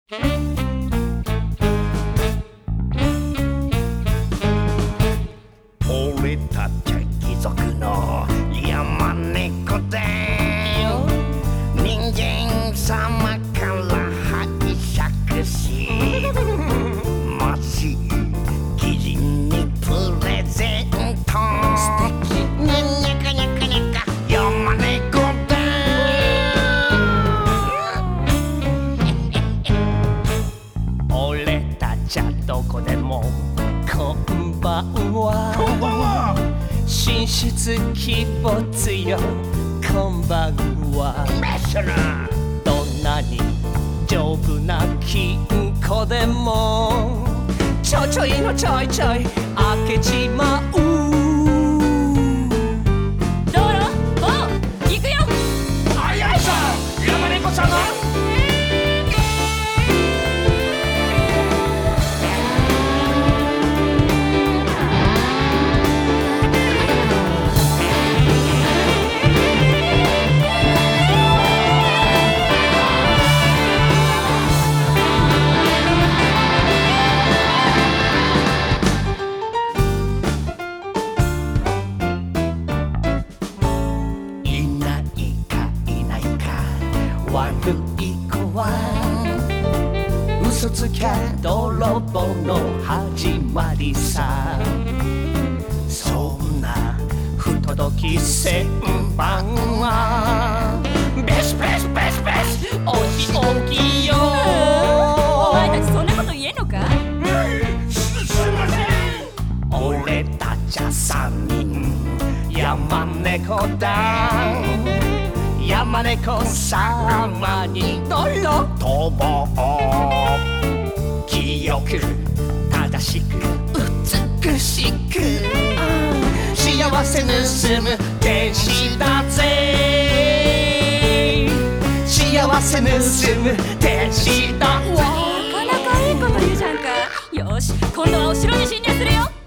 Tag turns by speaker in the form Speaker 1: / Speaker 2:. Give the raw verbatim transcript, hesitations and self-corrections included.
Speaker 1: 俺たちは貴族の山猫だよ。人間様から拝借しもし貴人にプレゼント。素敵にゃにゃかにゃかにゃか山猫だ。俺たちはどこでもこんばんは。こんばんは。神出鬼没よ。こんばんは。どんなに丈夫な金庫でもちょいちょいのちょいちょい開けちまう。
Speaker 2: 道路おう行くよ。
Speaker 1: あやいさん山猫様。悪い子は嘘つきゃ泥棒の始まりさ。そんな不届き旋盤はベスベスベスベスおきおきよ。
Speaker 2: お前たちそんなこと言えんのか。
Speaker 1: すすいません。俺たちは三人山猫だ。山猫様に泥棒清く正しく美しく幸せ盗む天使だぜ。幸せ盗む天使だわ。
Speaker 2: なかなかいいこと言うじゃんか。よし今度はお城に侵入するよ。